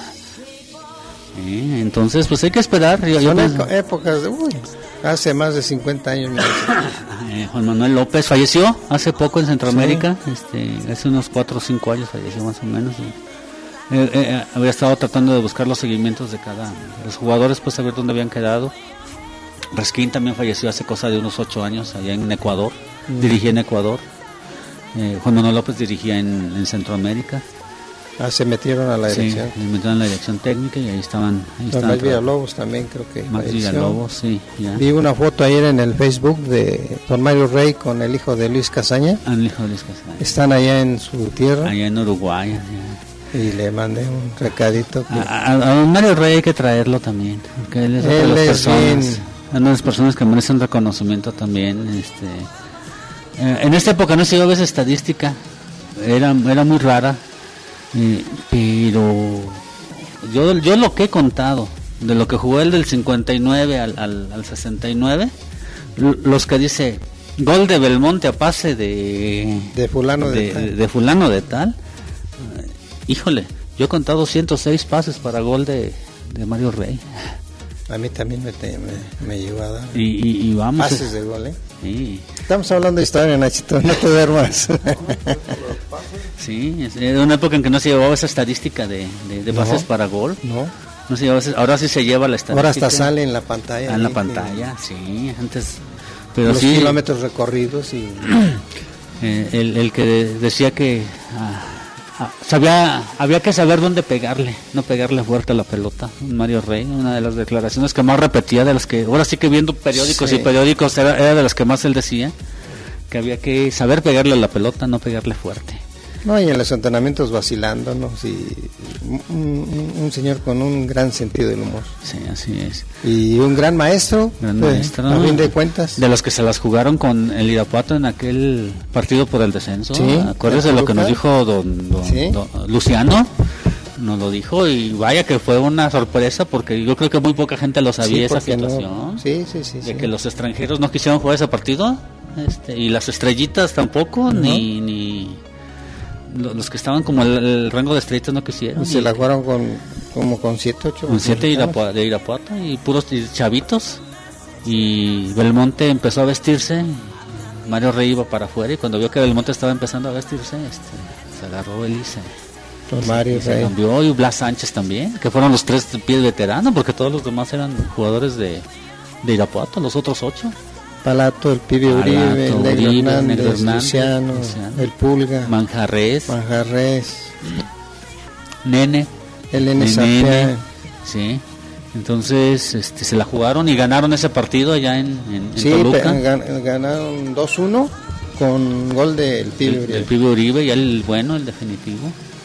Entonces, pues hay que esperar. Son épocas de. Hace más de 50 años. Juan Manuel López falleció hace poco en Centroamérica. Sí. Hace unos 4 o 5 años falleció más o menos. Había estado tratando de buscar los seguimientos de los jugadores, pues a ver dónde habían quedado. Resquín también falleció hace cosa de unos 8 años allá en Ecuador. Dirigía en Ecuador. Juan Manuel López dirigía en Centroamérica. Se metieron a la dirección. Sí, metieron a la dirección técnica y ahí estaban. Max Villalobos también creo que. Max Villalobos, sí. Ya. Vi una foto ayer en el Facebook de don Mario Rey con el hijo de Luis Casaña. El hijo de Luis Casaña. Están allá en su tierra. Allá en Uruguay. Ya. Y le mandé un recadito. A don Mario Rey hay que traerlo también. Porque él es una de las personas que merecen reconocimiento también. En esta época no se iba a ver estadística. Era muy rara. Pero yo lo que he contado de lo que jugó él del 59 al 69, los que dice gol de Belmonte a pase de fulano de fulano de tal, híjole, yo he contado 106 pases para gol de Mario Rey. A mí también me llegó a dar y vamos pases de gol, Sí. Estamos hablando de historia, Nachito, no te duermas. Sí, era una época en que no se llevaba esa estadística de pases para gol. No se llevaba ahora sí se lleva la estadística. Ahora hasta sale en la pantalla. En la pantalla, sí, antes. Pero los kilómetros recorridos y el que decía que había que saber dónde pegarle, no pegarle fuerte a la pelota. Mario Rey, una de las declaraciones que más repetía, de las que ahora sí que viendo periódicos era de las que más él decía, que había que saber pegarle a la pelota, no pegarle fuerte. No, y en los entrenamientos vacilándonos, y un señor con un gran sentido del humor. Sí, así es. Y un gran maestro, a fin de cuentas. De los que se las jugaron con el Irapuato en aquel partido por el descenso. Sí, acuérdese de lo que nos dijo don Luciano, nos lo dijo, y vaya que fue una sorpresa, porque yo creo que muy poca gente lo sabía, esa situación. No. Sí. Que los extranjeros no quisieron jugar ese partido, y las estrellitas tampoco, ni los que estaban como el rango de estrellitas no quisieron. Se la jugaron con 7, 8. Con 7 de Irapuato y puros chavitos. Y Belmonte empezó a vestirse. Mario Rey iba para afuera, y cuando vio que Belmonte estaba empezando a vestirse, se agarró él y se cambió. Y Blas Sánchez también, que fueron los 3 pies veteranos, porque todos los demás eran jugadores de Irapuato, los otros 8. Palato, el Pibe Uribe, el Negro Hernández, Luciano, el Pulga, Manjarres, Nene, el Nene Sapia. Sí, entonces se la jugaron y ganaron ese partido allá en Toluca. Ganaron 2-1 con gol del Pibe Uribe. El Pibe Uribe, ya el definitivo.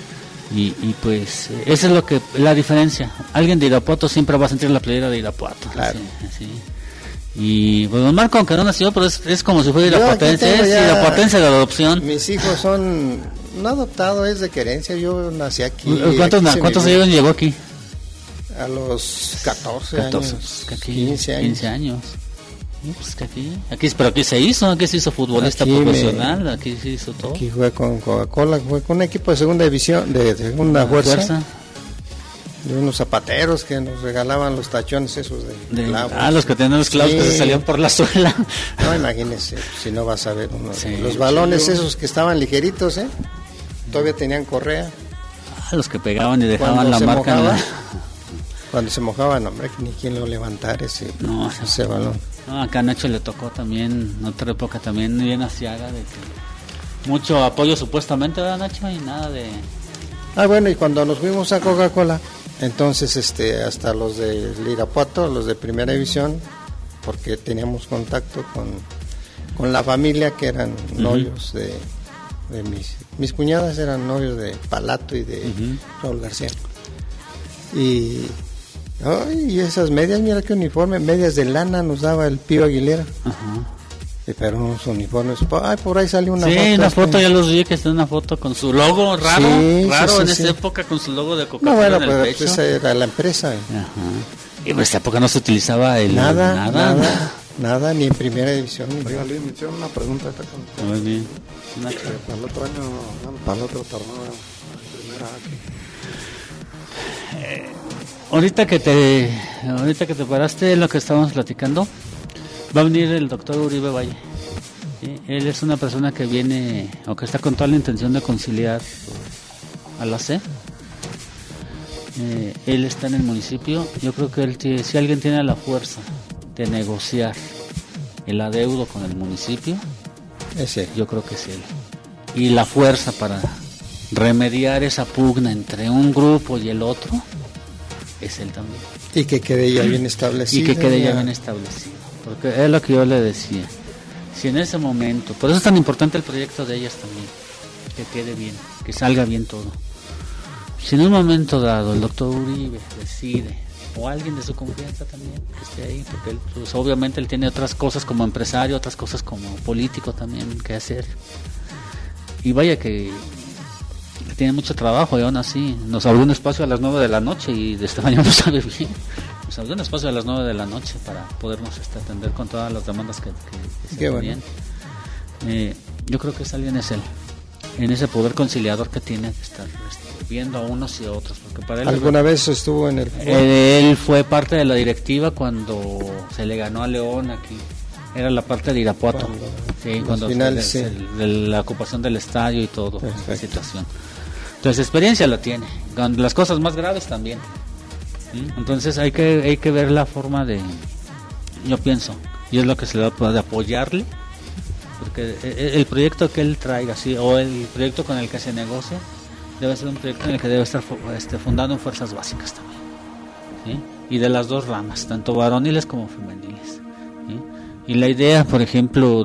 Y pues esa es la diferencia. Alguien de Irapuato siempre va a sentir la playera de Irapuato. Claro. Sí. Y pues don Marco, aunque no nació, pero es como si fuera irapuatense, es irapuatense de adopción. Mis hijos son no adoptados, es de querencia. Yo nací aquí. ¿Cuántos años llegó aquí? A los 14 años, aquí, 15 años. 15 años. Pues que pero aquí se hizo futbolista profesional, aquí se hizo todo. Aquí jugué con Coca-Cola, jugué con un equipo de segunda división, de segunda fuerza. De unos zapateros que nos regalaban los tachones esos de clavos. Los que tenían los clavos que se salían por la suela. No, imagínese, si no vas a ver uno. Los balones esos que estaban ligeritos, todavía tenían correa. Los que pegaban y dejaban la marca. Cuando se mojaban, hombre, ni quien lo levantara ese balón. No, acá a Nacho le tocó también, en otra época también bien asiaga, de que mucho apoyo supuestamente, ¿verdad, Nacho? Y nada de... Bueno, y cuando nos fuimos a Coca-Cola, entonces hasta los de Irapuato, los de primera división, porque teníamos contacto con la familia que eran novios de mis cuñadas, eran novios de Palato y de Raúl García. Y esas medias, mira qué uniforme, medias de lana nos daba el Pío Aguilera. Pero unos uniformes, por ahí salió una foto. Sí, una foto, ya los vi que está una foto con su logo raro en esa época, con su logo de Coca-Cola en el pecho. Esa era la empresa. Y en esa época no se utilizaba nada, ni en primera división. Oiga, Luis, me hicieron una pregunta esta con... Muy bien. Para el otro año, para el otro torneo, primera aquí. Ahorita que te paraste en lo que estábamos platicando, va a venir el doctor Uribe Valle. ¿Sí? Él es una persona que viene, o que está con toda la intención de conciliar a la C. Él está en el municipio. Yo creo que si alguien tiene la fuerza de negociar el adeudo con el municipio, yo creo que es él. Y la fuerza para remediar esa pugna entre un grupo y el otro, es él también. Y que quede ya bien establecido. Porque es lo que yo le decía. Si en ese momento, por eso es tan importante el proyecto de ellas también, que quede bien, que salga bien todo. Si en un momento dado el doctor Uribe decide, o alguien de su confianza también, que esté ahí, porque él, pues, obviamente él tiene otras cosas como empresario, otras cosas como político también que hacer. Y vaya que tiene mucho trabajo, y aún así nos abrió un espacio a las 9 de la noche y de esta mañana no sabe bien. Nos abrió un espacio a las 9 de la noche para podernos atender con todas las demandas que se tenían. Yo creo que alguien es él, en ese poder conciliador que tiene de estar viendo a unos y a otros. Porque para él, ¿alguna vez estuvo en el él fue parte de la directiva cuando se le ganó a León aquí? Era la parte de Irapuato, cuando finales, de la ocupación del estadio y todo, esa situación. Entonces experiencia la tiene, con las cosas más graves también. Entonces hay que ver la forma de, yo pienso, y es lo que se le va a apoyarle, porque el proyecto que él traiga, o el proyecto con el que se negocie, debe ser un proyecto en el que debe estar fundado en fuerzas básicas también, ¿sí? Y de las dos ramas, tanto varoniles como femeniles, ¿sí? Y la idea, por ejemplo,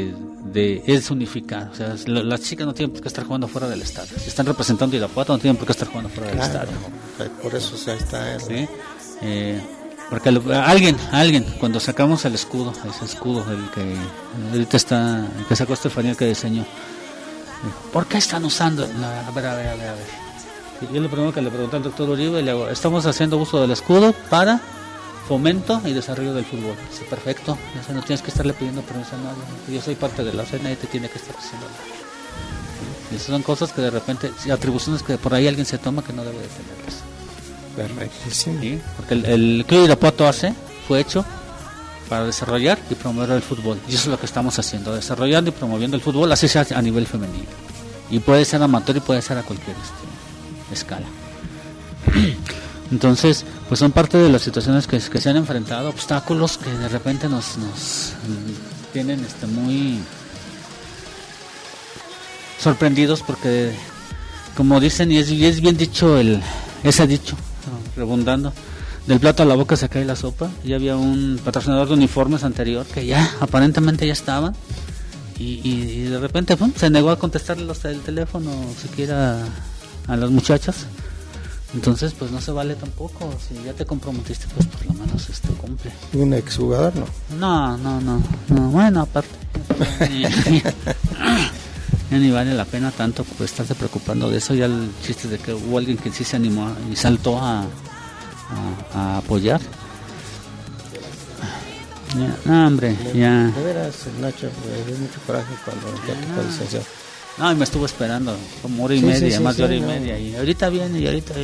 es unificar, o sea, las chicas no tienen por qué estar jugando fuera del estadio. Si están representando Irapuato, no tienen por qué estar jugando fuera del estadio. Por eso está ¿sí? Porque alguien, cuando sacamos el escudo, ese escudo, el que ahorita está, el que sacó Estefanía, que diseñó, ¿por qué están usando? A ver. Yo lo primero que le pregunté al doctor Uribe, le digo, estamos haciendo uso del escudo para fomento y desarrollo del fútbol. Dice, perfecto, o no tienes que estarle pidiendo permiso a nadie. Yo soy parte de la CNE y te tiene que estar haciendo nada. Y esas son cosas que de repente, atribuciones que por ahí alguien se toma que no debe de tenerlas. Perfectísimo. ¿Sí? Porque el Club Irapuato fue hecho para desarrollar y promover el fútbol. Y eso es lo que estamos haciendo, desarrollando y promoviendo el fútbol, así sea a nivel femenino. Y puede ser amateur y puede ser a cualquier escala. Entonces, pues son parte de las situaciones que se han enfrentado, obstáculos que de repente nos tienen muy sorprendidos, porque como dicen, y es bien dicho ese dicho, redundando, del plato a la boca se cae la sopa. Ya había un patrocinador de uniformes anterior que ya aparentemente ya estaban y de repente se negó a contestarle el teléfono siquiera a las muchachas. Entonces, pues no se vale tampoco. Si ya te comprometiste, pues por lo menos cumple. ¿Un exjugador no? No. Bueno, aparte. Ya ni vale la pena tanto pues estarse preocupando de eso. Ya el chiste de que hubo alguien que sí se animó y saltó a apoyar. Ya, no, hombre, ya. De veras, Nacho, me dio mucho coraje cuando ya tocó licenciado. No, y me estuvo esperando como hora y media, más de hora y media. Y ahorita viene,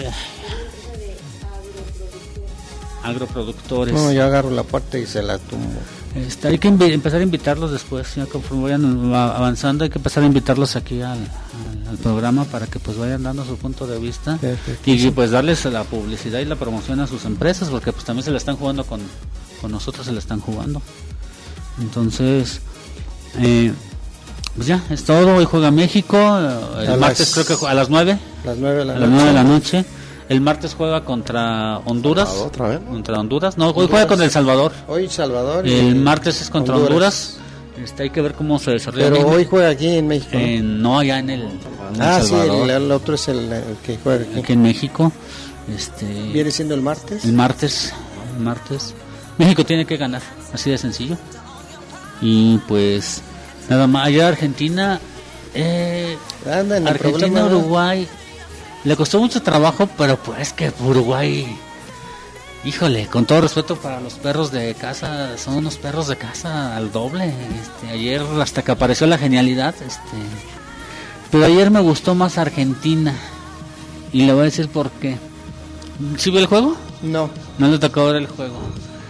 Agroproductores. No, yo agarro la puerta y se la tumbo. Hay que empezar a invitarlos después, ya conforme vayan avanzando, hay que empezar a invitarlos aquí al programa para que pues vayan dando su punto de vista y pues darles la publicidad y la promoción a sus empresas, porque pues también se la están jugando con nosotros, se la están jugando. Entonces, pues ya, es todo. Hoy juega México, el martes creo que a las 9. A las 9 de la noche. El martes juega contra Honduras. ¿Otra vez? Contra Honduras. No, hoy juega contra El Salvador. Hoy Salvador. El martes es contra Honduras. Hay que ver cómo se desarrolla. Pero hoy juega aquí en México. No, allá en el Salvador. Sí, el otro es el que juega aquí en México. ¿Viene siendo el martes? El martes. México tiene que ganar, así de sencillo. Y pues nada más. Allá Argentina. Argentina, Uruguay. Le costó mucho trabajo, pero pues que Uruguay, híjole, con todo respeto para los perros de casa, son unos perros de casa al doble. Ayer hasta que apareció la genialidad, pero ayer me gustó más Argentina y le voy a decir por qué. ¿Sí vio el juego? No le tocó ver el juego.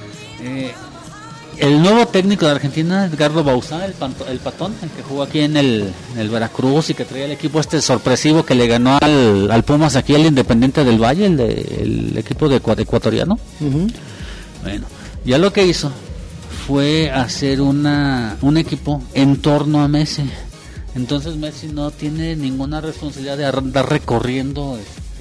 El nuevo técnico de Argentina, Edgardo Bauzá, el patón, el que jugó aquí en el Veracruz y que traía el equipo sorpresivo que le ganó al Pumas aquí, el Independiente del Valle, el equipo de ecuatoriano. Uh-huh. Bueno, ya lo que hizo fue hacer un equipo en torno a Messi. Entonces Messi no tiene ninguna responsabilidad de andar recorriendo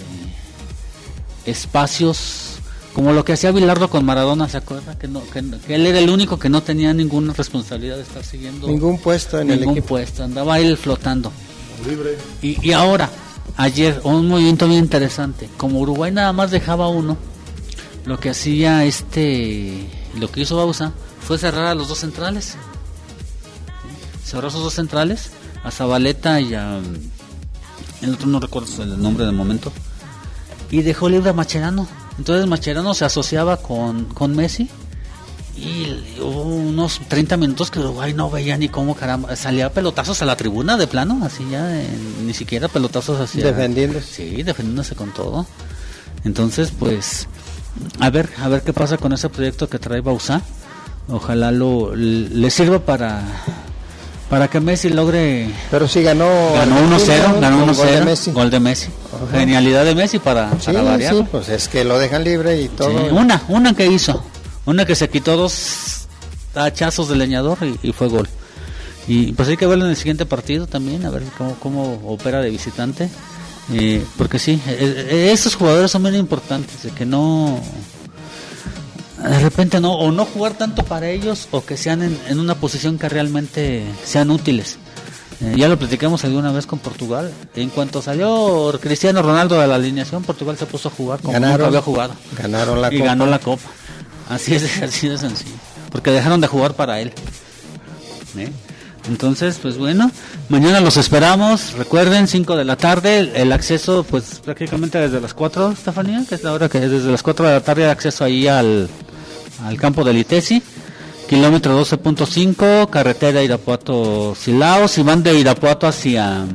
espacios como lo que hacía Bilardo con Maradona, ¿se acuerda? Que él era el único que no tenía ninguna responsabilidad de estar siguiendo ningún puesto en el equipo. Ningún puesto, andaba él flotando. Libre. Y ahora, ayer, un movimiento bien interesante. Como Uruguay nada más dejaba uno, lo que hacía lo que hizo Bauzá fue cerrar a los dos centrales. Cerró a esos dos centrales, a Zabaleta y a el otro no recuerdo el nombre del momento, y dejó libre a Mascherano. Entonces Mascherano se asociaba con Messi y hubo unos 30 minutos que Uruguay no veía ni cómo caramba, salía pelotazos a la tribuna de plano, así ya, ni siquiera pelotazos así. Defendiéndose. Sí, defendiéndose con todo. Entonces, pues, a ver qué pasa con ese proyecto que trae Bauzá. Ojalá le sirva para que Messi logre. Pero sí ganó 1-0, gol de Messi. Ajá. Genialidad de Messi para variar. Sí, pues es que lo dejan libre y todo. Sí, una que hizo, que se quitó 2 hachazos de leñador y fue gol. Y pues hay que verlo en el siguiente partido también, a ver cómo opera de visitante. Porque sí, esos jugadores son muy importantes, de que no, de repente no jugar tanto para ellos, o que sean en una posición que realmente sean útiles. Ya lo platicamos alguna vez con Portugal. En cuanto salió Cristiano Ronaldo de la alineación, Portugal se puso a jugar como nunca había jugado. Ganó la Copa. Así de sencillo. Porque dejaron de jugar para él. Entonces, pues bueno, mañana los esperamos. Recuerden, 5 de la tarde, el acceso, pues prácticamente desde las 4, Estefanía, que es la hora que desde las 4 de la tarde acceso ahí al campo del ITESI. Kilómetro 12.5, carretera Irapuato-Silao. Si van de Irapuato hacia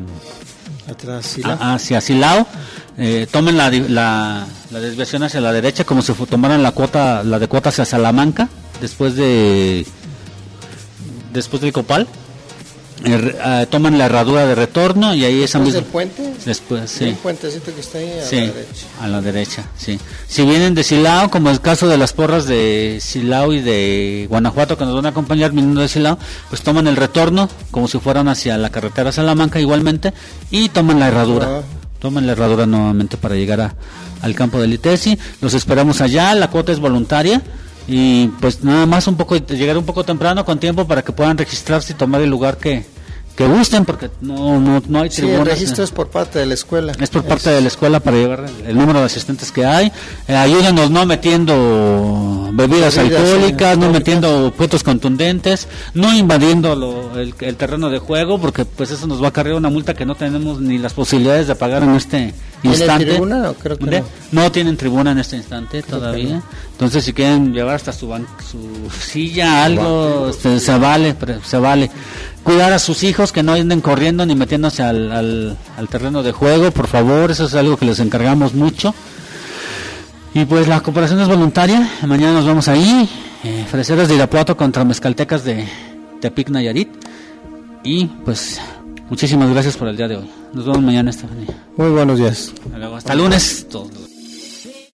Silao, tomen la desviación hacia la derecha, como si tomaran la de cuota hacia Salamanca, después del Copal. Toman la herradura de retorno y ahí ¿Después del puente? Después, sí. El puentecito que está ahí a la derecha. A la derecha, sí. Si vienen de Silao, como el caso de las porras de Silao y de Guanajuato, que nos van a acompañar viniendo de Silao, pues toman el retorno como si fueran hacia la carretera Salamanca igualmente, y toman la herradura. Toman la herradura nuevamente para llegar al campo del ITESI. Los esperamos allá, la cuota es voluntaria. Y pues nada más llegar un poco temprano con tiempo para que puedan registrarse y tomar el lugar que que gusten, porque no hay tribunas. Sí, el registro es por parte de la escuela. Es por parte de la escuela para llevar el número de asistentes que hay. Ayúdanos no metiendo bebidas alcohólicas, no metiendo objetos contundentes, no invadiendo el terreno de juego, porque pues eso nos va a cargar una multa que no tenemos ni las posibilidades de pagar en este instante. ¿Tiene tribuna? No, creo que no tienen tribuna en este instante todavía. No. Entonces si quieren llevar hasta su silla, algo, se vale. Cuidar a sus hijos, que no anden corriendo ni metiéndose al terreno de juego, por favor, eso es algo que les encargamos mucho. Y pues la cooperación es voluntaria. Mañana nos vamos ahí, Freseros de Irapuato contra Mezcaltecas de Tepic, Nayarit. Y pues muchísimas gracias por el día de hoy. Nos vemos mañana, Estefanía. Muy buenos días. Hasta lunes. Todos.